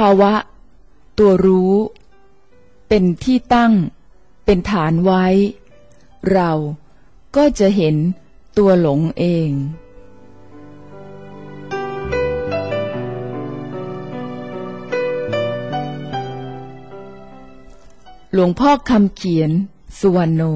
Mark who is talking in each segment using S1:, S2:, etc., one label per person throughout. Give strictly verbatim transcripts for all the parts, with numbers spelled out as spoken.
S1: าวะตัวรู้เป็นที่ตั้งเป็นฐานไว้เราก็จะเห็นตัวหลงเองหลวงพ่อคำเขียนสุวรรณโน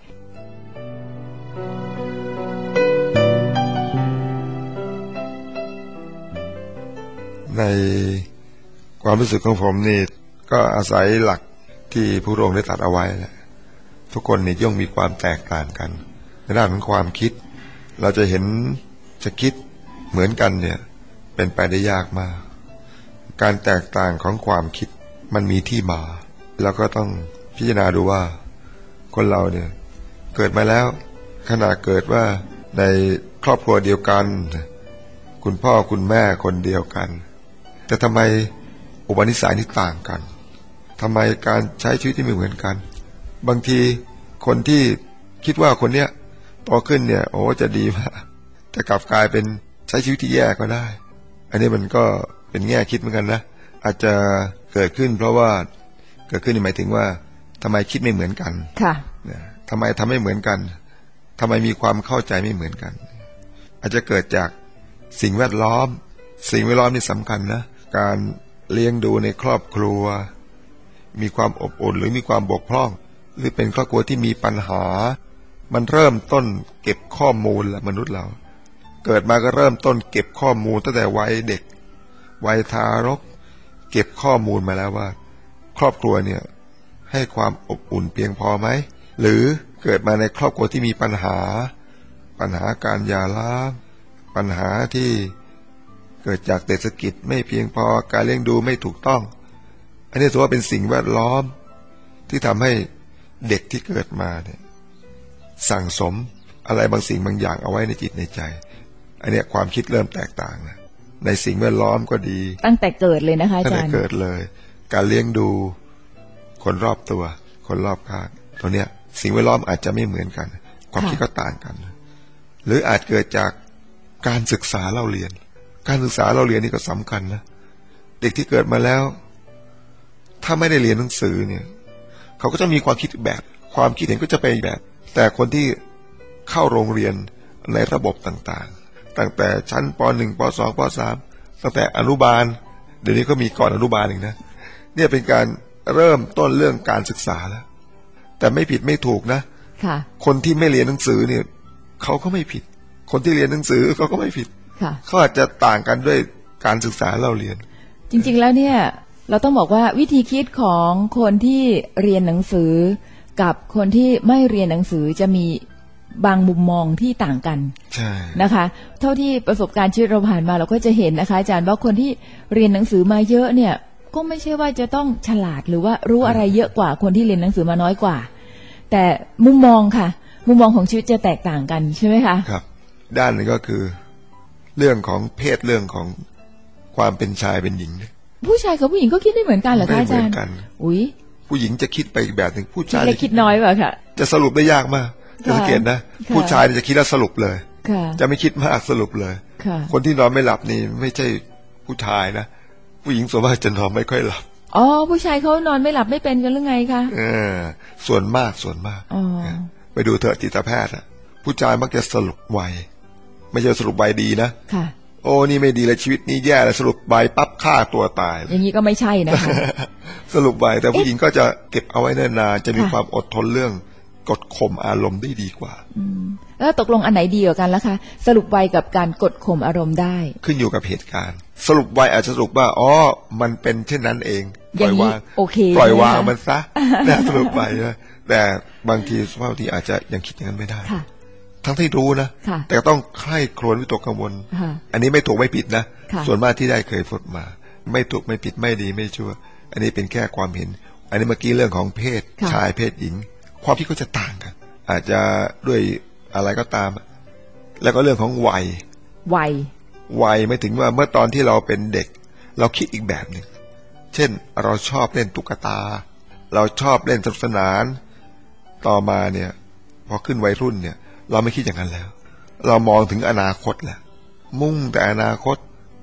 S2: ในความรู้สึกของผมนี่ก็อาศัยหลักที่พระองค์ได้ตรัสเอาไว้แหละทุกคนนี่ย่อมมีความแตกต่างกันในด้านของความคิดเราจะเห็นจะคิดเหมือนกันเนี่ยเป็นไปได้ยากมากการแตกต่างของความคิดมันมีที่มาแล้วก็ต้องพิจารณาดูว่าคนเราเนี่ยเกิดมาแล้วขณะเกิดว่าในครอบครัวเดียวกันคุณพ่อคุณแม่คนเดียวกันแต่ทำไมอุปนิสัยนี่ต่างกันทำไมการใช้ชีวิตที่ไม่เหมือนกันบางทีคนที่คิดว่าคนเนี้ยโตขึ้นเนี่ยโอ้จะดีมากแต่กลับกลายเป็นใช้ชีวิตที่แย่ก็ได้อันนี้มันก็เป็นแง่คิดเหมือนกันนะอาจจะเกิดขึ้นเพราะว่าเกิดขึ้นหมายถึงว่าทำไมคิดไม่เหมือนกันค่ะทำไมทำไม่เหมือนกันทำไมมีความเข้าใจไม่เหมือนกันอาจจะเกิดจากสิ่งแวดล้อมสิ่งแวดล้อมนี่สำคัญนะการเลี้ยงดูในครอบครัวมีความอบอุ่นหรือมีความบกพร่องหรือเป็นครอบครัวที่มีปัญหามันเริ่มต้นเก็บข้อมูลละมนุษย์เราเกิดมาก็เริ่มต้นเก็บข้อมูลตั้งแต่วัยเด็กวัยทารกเก็บข้อมูลมาแล้วว่าครอบครัวเนี่ยให้ความอบอุ่นเพียงพอไหมหรือเกิดมาในครอบครัวที่มีปัญหาปัญหาการหย่าร้างปัญหาที่เกิดจากเศรษฐกิจไม่เพียงพอการเลี้ยงดูไม่ถูกต้องอันนี้ถือว่าเป็นสิ่งแวดล้อมที่ทำให้เด็กที่เกิดมาเนี่ยสั่งสมอะไรบางสิ่งบางอย่างเอาไว้ในจิตในใจอันนี้ความคิดเริ่มแตกต่างนะในสิ่งแวดล้อมก็ดีตั้งแต่เกิดเลยนะคะอาจารย์ตั้งแต่เกิดเลยการเลี้ยงดูคนรอบตัวคนรอบข้างตัวเนี้ยสิ่งแวดล้อมอาจจะไม่เหมือนกันความคิดก็ต่างกันหรืออาจเกิดจากการศึกษาเล่าเรียนการศึกษาเล่าเรียนนี่ก็สำคัญนะเด็กที่เกิดมาแล้วถ้าไม่ได้เรียนหนังสือเนี่ยเขาก็จะมีความคิดแบบความคิดเห็นก็จะไปแบบแต่คนที่เข้าโรงเรียนในระบบต่างๆตั้งแต่ชั้นป หนึ่ง ป สอง ป สามตั้งแต่อนุบาลเดี๋ยวนี้ก็มีก่อนอนุบาลอีกนะเนี่ยเป็นการเริ่มต้นเรื่องการศึกษาแล้วแต่ไม่ผิดไม่ถูกนะค่ะคนที่ไม่เรียนหนังสือเนี่ยเขาก็ไม่ผิดคนที่เรียนหนังสือเขาก็ไม่ผิดค่ะเขาอาจจะต่างกันด้วยการศึกษาเราเรียนจริงๆแล้วเนี่ยเราต้องบอกว่าวิธีคิดของคนที่เรียนหนังสือกับคนที่ไม่เรียนหนังสือจะมีบางมุมมองที่ต่างกันใช่นะคะเท่าที่ประสบการณ์ชีวิตเราผ่านมาเราก็จะเห็นนะคะอาจารย์ว่าคนที่เรียนหนังสือมาเยอะเนี่ยก็ไม่ใช่ว่าจะต้องฉลาดหรือว่ารู้อะไรเยอะกว่าคนที่เรียนหนังสือมาน้อยกว่าแต่มุมมองค่ะมุมมองของชีวิตจะแตกต่างกันใช่ไหมคะครับด้านนึงก็คือเรื่องของเพศเรื่องของความเป็นชายเป็นหญิงผู้ชายกับผู้หญิงก็คิดไม่เหมือนกันเหรอคะอาจารย์อุ้ยผู้หญิงจะคิดไปอีกแบบหนึ่งผู้ชายจะคิดน้อยกว่าค่ะจะสรุปได้ยากมากจะสังเกตนะผู้ชายจะคิดแล้วสรุปเลยจะไม่คิดมากสรุปเลยคนที่นอนไม่หลับนี่ไม่ใช่ผู้ชายนะผู้หญิงส่วนมากจะนอนไม่ค่อยหลับอ๋อผู้ชายเขานอนไม่หลับไม่เป็นกันหรือไงคะเออส่วนมากส่วนมากไปดูเถอะจิตแพทย์อะผู้ชายมักจะสรุปไวไม่ใช่สรุปไวดีนะค่ะโอ้นี่ไม่ดีเลยชีวิตนี้แย่เลยสรุปใบปั๊บฆ่าตัวตายอย่างนี้ก็ไม่ใช่นะคะสรุปใบแต่ผู้หญิงก็จะเก็บเอาไว้นานๆจะมีความอดทนเรื่องกดข่มอารมณ์ได้ดีกว่าแล้วตกลงอันไหนดีกว่ากันล่ะคะสรุปไวกับการกดข่มอารมณ์ได้ขึ้นอยู่กับเหตุการณ์สรุปไวอาจจะสรุปว่าอ๋อมันเป็นเช่นนั้นเองปล่อยวางโอเคปล่อยวางมันซะแต่สรุปไวนะแต่บางทีสภาพที่อาจจะยังคิดอย่างนั้นไม่ได้ทั้งที่รู้นะแต่ต้องใคร่ครวญวิตกกังวลอันนี้ไม่ถูกไม่ผิดนะส่วนมากที่ได้เคยฝึกมาไม่ถูกไม่ผิดไม่ดีไม่ชั่วอันนี้เป็นแค่ความเห็นอันนี้เมื่อกี้เรื่องของเพศชายเพศหญิงความคิดก็จะต่างกันอาจจะด้วยอะไรก็ตามแล้วก็เรื่องของวัยวัยวัยไม่ถึงว่าเมื่อตอนที่เราเป็นเด็กเราคิดอีกแบบหนึ่งเช่นเราชอบเล่นตุ๊กตาเราชอบเล่นสนุกสนานต่อมาเนี่ยพอขึ้นวัยรุ่นเนี่ยเราไม่คิดอย่างนั้นแล้วเรามองถึงอนาคตแหละมุ่งแต่อนาคต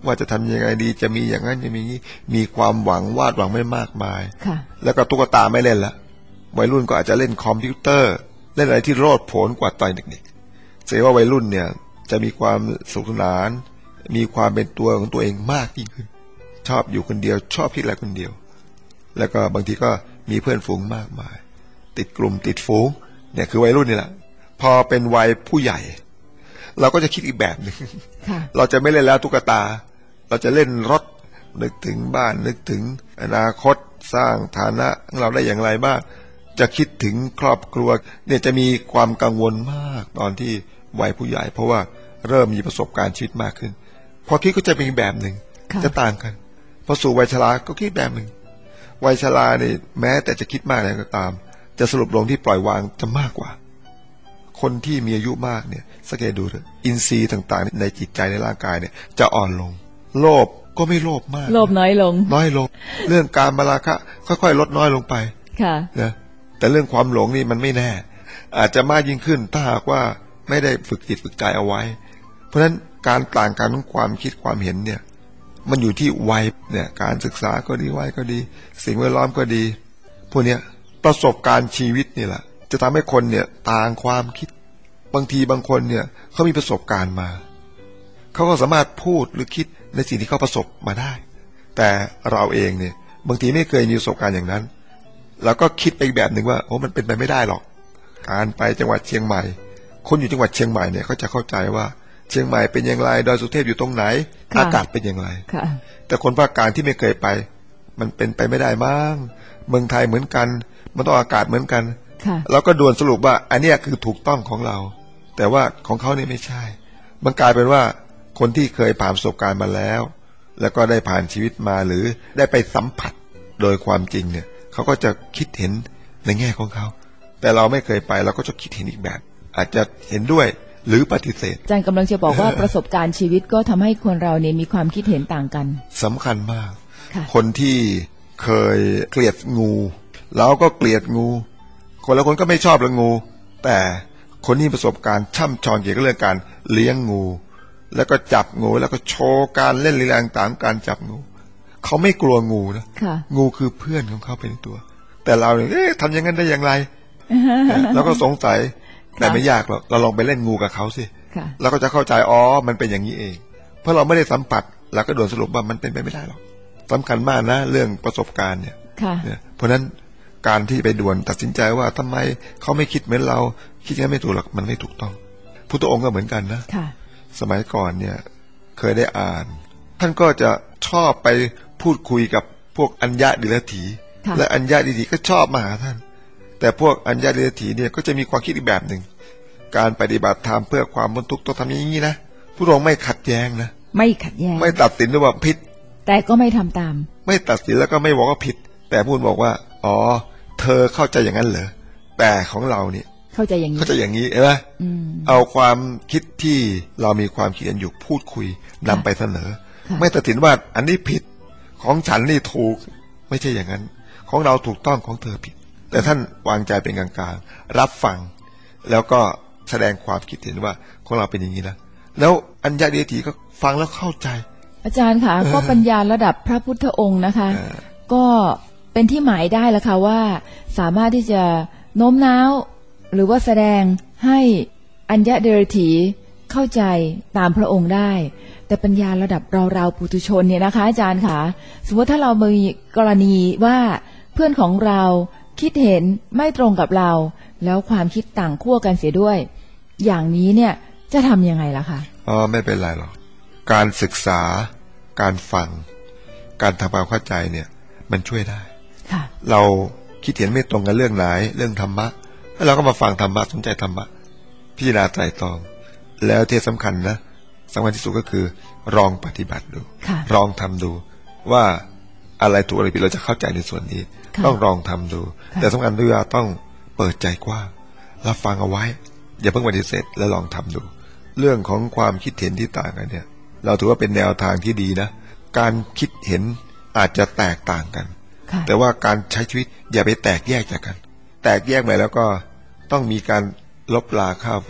S2: ว่าจะทำยังไงดีจะมีอย่างนั้นจะมีนี้มีความหวังวาดหวังไม่มากมายแล้วก็ตุ๊กตาไม่เล่นละวัยรุ่นก็อาจจะเล่นคอมพิวเตอร์เล่นอะไรที่โลดโผนกว่าตอนเด็กๆแสดงว่าวัยรุ่นเนี่ยจะมีความสนุกสนานมีความเป็นตัวของตัวเองมากยิ่งขึ้นชอบอยู่คนเดียวชอบคิดอะไรคนเดียวแล้วก็บางทีก็มีเพื่อนฝูงมากมายติดกลุ่มติดฝูงเนี่ยคือวัยรุ่นนี่แหละพอเป็นวัยผู้ใหญ่เราก็จะคิดอีกแบบหนึ่งเราจะไม่เล่นแล้วตุ๊กตาเราจะเล่นรถนึกถึงบ้านนึกถึงอนาคตสร้างฐานะเราได้อย่างไรบ้างจะคิดถึงครอบครัวเนี่ยจะมีความกังวลมากตอนที่วัยผู้ใหญ่เพราะว่าเริ่มมีประสบการณ์ชีวิตมากขึ้นพอคิดก็จะเป็นอีกแบบหนึ่งจะต่างกันพอสู่วัยชราก็คิดแบบหนึ่งวัยชราเนี่ยแม้แต่จะคิดมากอะไรก็ตามจะสรุปลงที่ปล่อยวางจะมากกว่าคนที่มีอายุมากเนี่ยสังเกตดูเถอะอินทรีย์ต่างๆในจิตใจในร่างกายเนี่ยจะอ่อนลงโลภก็ไม่โลภมาก
S1: โลภน้อยลง
S2: น้อยลงเรื่องการมาราคะค่อยๆลดน้อยลงไป
S1: ค่ะ
S2: นะแต่เรื่องความหลงนี่มันไม่แน่อาจจะมากยิ่งขึ้นถ้าหากว่าไม่ได้ฝึกจิตฝึกใจเอาไว้เพราะฉะนั้นการต่างกันของความคิดความเห็นเนี่ยมันอยู่ที่วัยเนี่ยการศึกษาก็ดีวัยก็ดีสิ่งแวดล้อมก็ดีพวกเนี้ยประสบการณ์ชีวิตนี่แหละจะทำให้คนเนี่ยต่างความคิดบางทีบางคนเนี่ยเขามีประสบการณ์มาเขาก็สามารถพูดหรือคิดในสิ่งที่เขาประสบมาได้แต่เราเองเนี่ยบางทีไม่เคยมีประสบการณ์อย่างนั้นเราก็คิดไปอีกแบบหนึ่งว่าโอ้มันเป็นไปไม่ได้หรอกการไปจังหวัดเชียงใหม่คนอยู่จังหวัดเชียงใหม่เนี่ยเขาจะเข้าใจว่าเชียงใหม่เป็นอย่างไรดอยสุเทพอยู่ตรงไหนอากาศเป็นอย่างไรแต่คนภาคกลางที่ไม่เคยไปมันเป็นไปไม่ได้มั้งเมืองไทยเหมือนกันมันต้องอากาศเหมือนกันเราก็ด่วนสรุปว่าอันนี้คือถูกต้องของเราแต่ว่าของเขาเนี่ยไม่ใช่มันกลายเป็นว่าคนที่เคยผ่านประสบการณ์มาแล้วแล้วก็ได้ผ่านชีวิตมาหรือได้ไปสัมผัสโดยความจริงเนี่ยเขาก็จะคิดเห็นในแง่ของเขาแต่เราไม่เคยไปเราก็จะคิดเห็นอีกแบบอาจจะเห็นด้วยหรือปฏิเสธ
S1: อาจารย์กำลังจะบอกว่า ประสบการณ์ชีวิตก็ทำให้คนเราเนี่ยมีความคิดเห็นต่างกัน
S2: สำคัญมากคนที่เคยเกลียดงูเราก็เกลียดงูคนละคนก็ไม่ชอบเรื่องงูแต่คนที่ประสบการณ์ช่ำชองเกี่ยวกับเรื่องการเลี้ยงงูแล้วก็จับงูแล้วก็โชว์การเล่นลีลาต่างๆการจับงูเขาไม่กลัวงูนะงูคือเพื่อนของเขาเป็นตัวแต่เราเนี่ยเอ๊ะทำอย่างนั้นได้อย่างไร แล้วก็สงสัยแต่ไม่ยากหรอกเราลองไปเล่นงูกับเขาสิเราก็จะเข้าใจอ๋อมันเป็นอย่างนี้เองเพราะเราไม่ได้สัมผัสเราก็ด่วนสรุปว่ามันเป็นไปไม่ได้หรอกสำคัญมากนะเรื่องประสบการณ์เนี่ยเพราะฉะนั้นการที่ไปด่วนตัดสินใจว่าทำไมเขาไม่คิดเหมือนเราคิดงั้นไม่ถูกหรอกมันไม่ถูกต้องพุทธองค์ก็เหมือนกันนะสมัยก่อนเนี่ยเคยได้อ่านท่านก็จะชอบไปพูดคุยกับพวกอัญญะดิลถีและอัญญะดิลถีก็ชอบมาหาท่านแต่พวกอัญญะดิลถีเนี่ยก็จะมีความคิดอีกแบบหนึ่งการปฏิบัติธรรมเพื่อความพ้นทุกข์ต้องทำอย่างนี้นะพุทธองค์ไม่ขัดแย้งนะ
S1: ไม่ขัดแย้ง
S2: ไม่ตัดสินด้วยว่าผิด
S1: แต่ก็ไม่ทำตาม
S2: ไม่ตัดสินแล้วก็ไม่บอกว่าผิดแต่พูดบอกว่าอ๋อเธอเข้าใจอย่างนั้นเหรอแต่ของเราเนี่ย
S1: เข้าใจอย่างนี้
S2: เข้าใจอย่างนี้เห็นไหมเอาความคิดที่เรามีความคิดกันอยู่พูดคุยนำไปเสนอไม่ตัดสินว่าอันนี้ผิดของฉันนี่ถูกไม่ใช่อย่างนั้นของเราถูกต้องของเธอผิดแต่ท่านวางใจเป็นกลางๆรับฟังแล้วก็แสดงความคิดเห็นว่าของเราเป็นอย่างนี้นะแล้วอัญญาเดถีก็ฟังแล้วเข้าใจ
S1: อาจารย์คะก็ปัญญาระดับพระพุทธองค์นะคะก็เป็นที่หมายได้แล้วค่ะว่าสามารถที่จะโน้มน้าวหรือว่าแสดงให้อัญญเดรถีเข้าใจตามพระองค์ได้แต่ปัญญาระดับเราเราปุถุชนเนี่ยนะคะอาจารย์ค่ะสมมติถ้าเรามีกรณีว่าเพื่อนของเราคิดเห็นไม่ตรงกับเราแล้วความคิดต่างขั้วกันเสียด้วยอย่างนี้เนี่ยจะทำยังไงล่ะคะ
S2: อ๋อไม่เป็นไรหรอกการศึกษาการฟังการทำความเข้าใจเนี่ยมันช่วยได้เราคิดเห็นไม่ตรงกันเรื่องไหนเรื่องธรรมะแล้วเราก็มาฟังธรรมะสนใจธรรมะพิจารณาไตร่ตรองแล้วที่สำคัญนะสำคัญที่สุดก็คือลองปฏิบัติดูลองทำดูว่าอะไรถูกอะไรผิดเราจะเข้าใจในส่วนนี้ต้องลองทำดูแต่สำคัญด้วยต้องเปิดใจกว้างรับฟังเอาไว้อย่าเพิ่งปฏิเสธแล้วลองทำดูเรื่องของความคิดเห็นที่ต่างกันเนี่ยเราถือว่าเป็นแนวทางที่ดีนะการคิดเห็นอาจจะแตกต่างกันแต่ว่าการใช้ชีวิตอย่าไปแตกแยกจากกันแตกแยกไปแล้วก็ต้องมีการลบลาฆ่าฟัน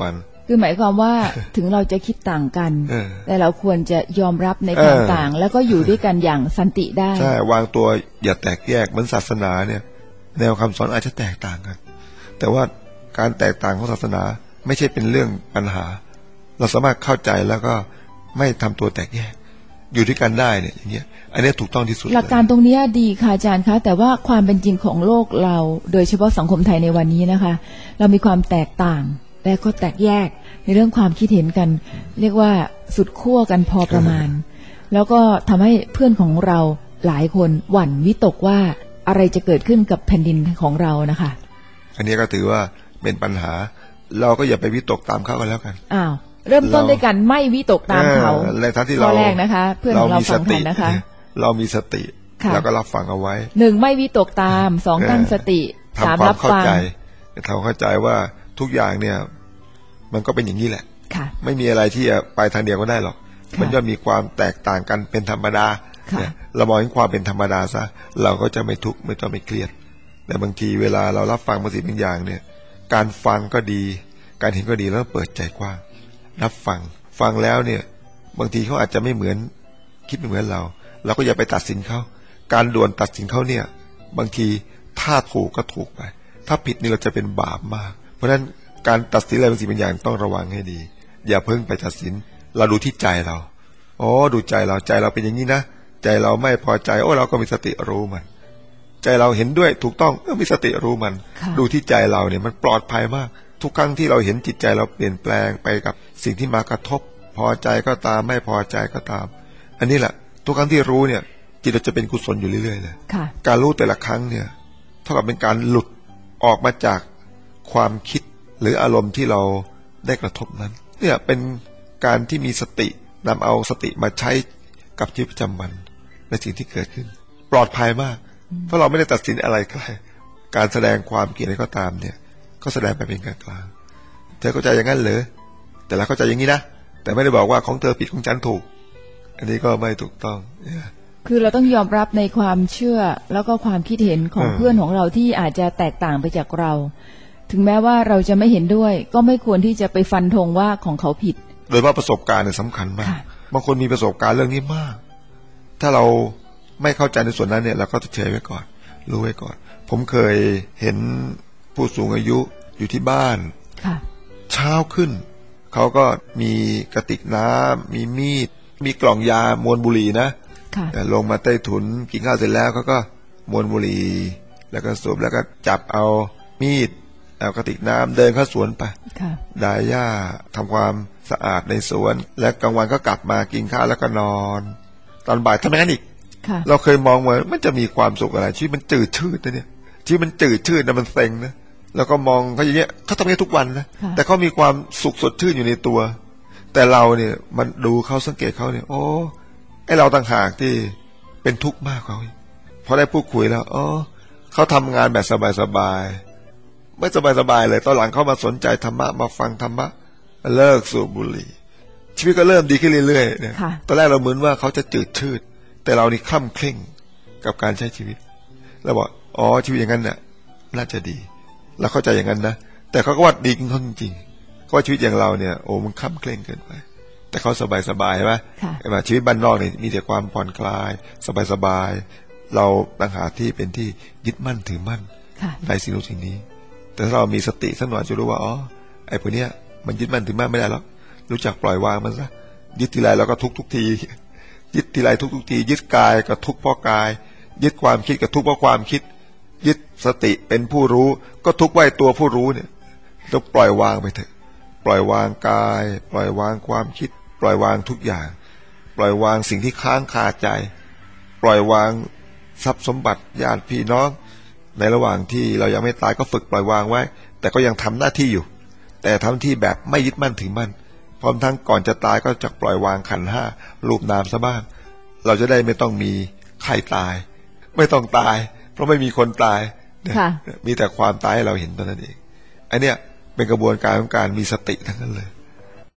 S1: คือหมายความว่า ถึงเราจะคิดต่างกัน
S2: เออ
S1: แต่เราควรจะยอมรับในความ
S2: เออ
S1: ต่าง แล้วก็อยู่ด้วยกันอย่างสันติได้
S2: ใช่วางตัวอย่าแตกแยกเหมือนศาสนาเนี่ยแนวคำสอนอาจจะแตกต่างกันแต่ว่าการแตกต่างของศาสนาไม่ใช่เป็นเรื่องปัญหาเราสามารถเข้าใจแล้วก็ไม่ทำตัวแตกแยกอยู่ด้วยกันได้เนี่ยอย่างเงี้ยอันนี้ถูกต้องที่สุด
S1: หลักการตรงนี้ดีค่ะอาจารย์คะแต่ว่าความเป็นจริงของโลกเราโดยเฉพาะสังคมไทยในวันนี้นะคะเรามีความแตกต่างและก็แตกแยกในเรื่องความคิดเห็นกันเรียกว่าสุดขั้วกันพอประมาณแล้วก็ทำให้เพื่อนของเราหลายคนหวั่นวิตกว่าอะไรจะเกิดขึ้นกับแผ่นดินของเรานะคะ
S2: อันนี้ก็ถือว่าเป็นปัญหาเราก็อย่าไปวิตกตามเขากันแล้วกัน
S1: อ้าวเริ่มต้นด้วยกันไม่วิตกตามเขา
S2: ในทั้งที่
S1: ข้
S2: เรา
S1: อแรกนะคะเพื่อนของเราสองท่านนะคะ
S2: เรามีสติแล้วก็รับฟังเอาไว้
S1: หนึ่งไม่วิตกตามสองตั้งสติสามรับฟัง
S2: ทำเข้าใจว่าทุกอย่างเนี่ยมันก็เป็นอย่างนี้แหละไม่มีอะไรที่จะไปทางเดียวก็ได้หรอกมันย่อมมีความแตกต่างกันเป็นธรรมดาเรามองเห็นความเป็นธรรมดาซะเราก็จะไม่ทุกข์ไม่ต้องไม่เครียดแต่บางทีเวลาเรารับฟังบางสิ่งบางอย่างเนี่ยการฟังก็ดีการเห็นก็ดีแล้วเปิดใจกว้างรับฟังฟังแล้วเนี่ยบางทีเขาอาจจะไม่เหมือนคิดไม่เหมือนเราเราก็อย่าไปตัดสินเขาการด่วนตัดสินเขาเนี่ยบางทีถ้าถูกก็ถูกไปถ้าผิดนี่เราจะเป็นบาปมากเพราะฉะนั้นการตัดสินอะไรบางสิ่งบางอย่างต้องระวังให้ดีอย่าเพิ่งไปตัดสินเราดูที่ใจเราอ๋อดูใจเราใจเราเป็นอย่างนี้นะใจเราไม่พอใจโอ้เราก็มีสติรู้มันใจเราเห็นด้วยถูกต้องก็มีสติรู้มันดูที่ใจเราเนี่ยมันปลอดภัยมากทุกครั้งที่เราเห็นจิตใจเราเปลี่ยนแปลงไปกับสิ่งที่มากระทบพอใจก็ตามไม่พอใจก็ตามอันนี้แหละทุกครั้งที่รู้เนี่ยจิตเราจะเป็นกุศลอยู่เรื่อยๆเลยการรู้แต่ละครั้งเนี่ยเท่ากับเป็นการหลุดออกมาจากความคิดหรืออารมณ์ที่เราได้กระทบนั้นเนี่ยเป็นการที่มีสตินำเอาสติมาใช้กับชีวิตประจำวันในสิ่งที่เกิดขึ้นปลอดภัยมากเพราะเราไม่ได้ตัดสินอะไรใครการแสดงความเกลียดอะไรก็ตามเนี่ยก็แสดงไปเป็นกลางๆเธอเข้าใจอย่างนั้นเหรอแต่เราเข้าใจอย่างนี้นะแต่ไม่ได้บอกว่าของเธอผิดของฉันถูกอันนี้ก็ไม่ถูกต้อง
S1: คือเราต้องยอมรับในความเชื่อแล้วก็ความคิดเห็นของเพื่อนของเราที่อาจจะแตกต่างไปจากเราถึงแม้ว่าเราจะไม่เห็นด้วยก็ไม่ควรที่จะไปฟันธงว่าของเขาผิด
S2: โดยว่าประสบการณ์เนี่ยสำคัญมากบางคนมีประสบการณ์เรื่องนี้มากถ้าเราไม่เข้าใจในส่วนนั้นเนี่ยเราก็จะเฉยไว้ก่อนรู้ไว้ก่อนผมเคยเห็นผู้สูงอายุอยู่ที่บ้านเช้าขึ้นเขาก็มีกระติกน้ำมีมีดมีกล่องยามวนบุหรี่นะลงมาใต้ถุนกินข้าวเสร็จแล้วเขาก็มวนบุหรี่แล้วก็สูบแล้วก็จับเอามีดเอากระติกน้ำเดินเข้าสวนไปดายหญ้าทำความสะอาดในสวนและกลางวันก็กลับมากินข้าวแล้วก็นอนตอนบ่ายทำอย่างนั้นอีกเราเคยมองว่ามันจะมีความสุขอะไรชีวิตมันจืดชืดนะเนี่ยชีวิตมันจืดชืดนะมันเซ็งนะแล้วก็มองเขาอย่างเงี้ยเขาทำอย่างนี้ทุกวันนะแต่เขามีความสุขสดชื่นอยู่ในตัวแต่เราเนี่ยมันดูเขาสังเกตเขาเนี่ยโอ้ไอเราต่างหากที่เป็นทุกข์มากเขาพอได้พูดคุยแล้วอ๋อเขาทำงานแบบสบายๆไม่สบายๆเลยตอนหลังเขามาสนใจธรรมะมาฟังธรรมะเลิกสูบบุหรี่ชีวิตก็เริ่มดีขึ้นเรื่อยๆเนี่ยตอนแรกเราเหมือนว่าเขาจะจืดชืดแต่เรานี่คล่ำเคร่งกับการใช้ชีวิตเราบอกอ๋อชีวิตอย่างนั้นเนี่ยน่าจะดีเราเข้าใจอย่างนั้นนะแต่เขาก็ว่าดีจริงๆเพราะชีวิตอย่างเราเนี่ยโอ้มันคล่ำเคร่งเกินไปแต่เขาสบายๆใช่ไหมไอ้แบบชีวิตบ้านนอกเนี่ยมีแต่ความผ่อนคลายสบายๆเราต่างหากที่เป็นที่ยึดมั่นถือมั่นในสิ่งนู้นสิ่งนี้แต่ถ้าเรามีสติสักหน่อยจะรู้ว่าอ๋อไอ้พวกเนี้ยมันยึดมั่นถือมั่นไม่ได้หรอกรู้จักปล่อยวางมันซะยึดทีไรเราก็ทุกทุกทียึดทีไรทุกทุกทียึดกายก็ทุกเพราะกายยึดความคิดก็ทุกเพราะความคิดยึดสติเป็นผู้รู้ก็ทุกไว้ตัวผู้รู้เนี่ยต้องปล่อยวางไปเถอะปล่อยวางกายปล่อยวางความคิดปล่อยวางทุกอย่างปล่อยวางสิ่งที่ค้างคาใจปล่อยวางทรัพย์สมบัติญาติพี่น้องในระหว่างที่เรายังไม่ตายก็ฝึกปล่อยวางไว้แต่ก็ยังทำหน้าที่อยู่แต่ทำที่แบบไม่ยึดมั่นถือมั่นพร้อมทั้งก่อนจะตายก็จะปล่อยวางขันธ์ห้ารูปนามซะบ้างเราจะได้ไม่ต้องมีใครตายไม่ต้องตายเพราะไม่มีคนตายมีแต่ความตายให้เราเห็นเท่านั้นเองอันเนี้ยเป็นกระบวนการของการมีสติทั้งนั้นเลย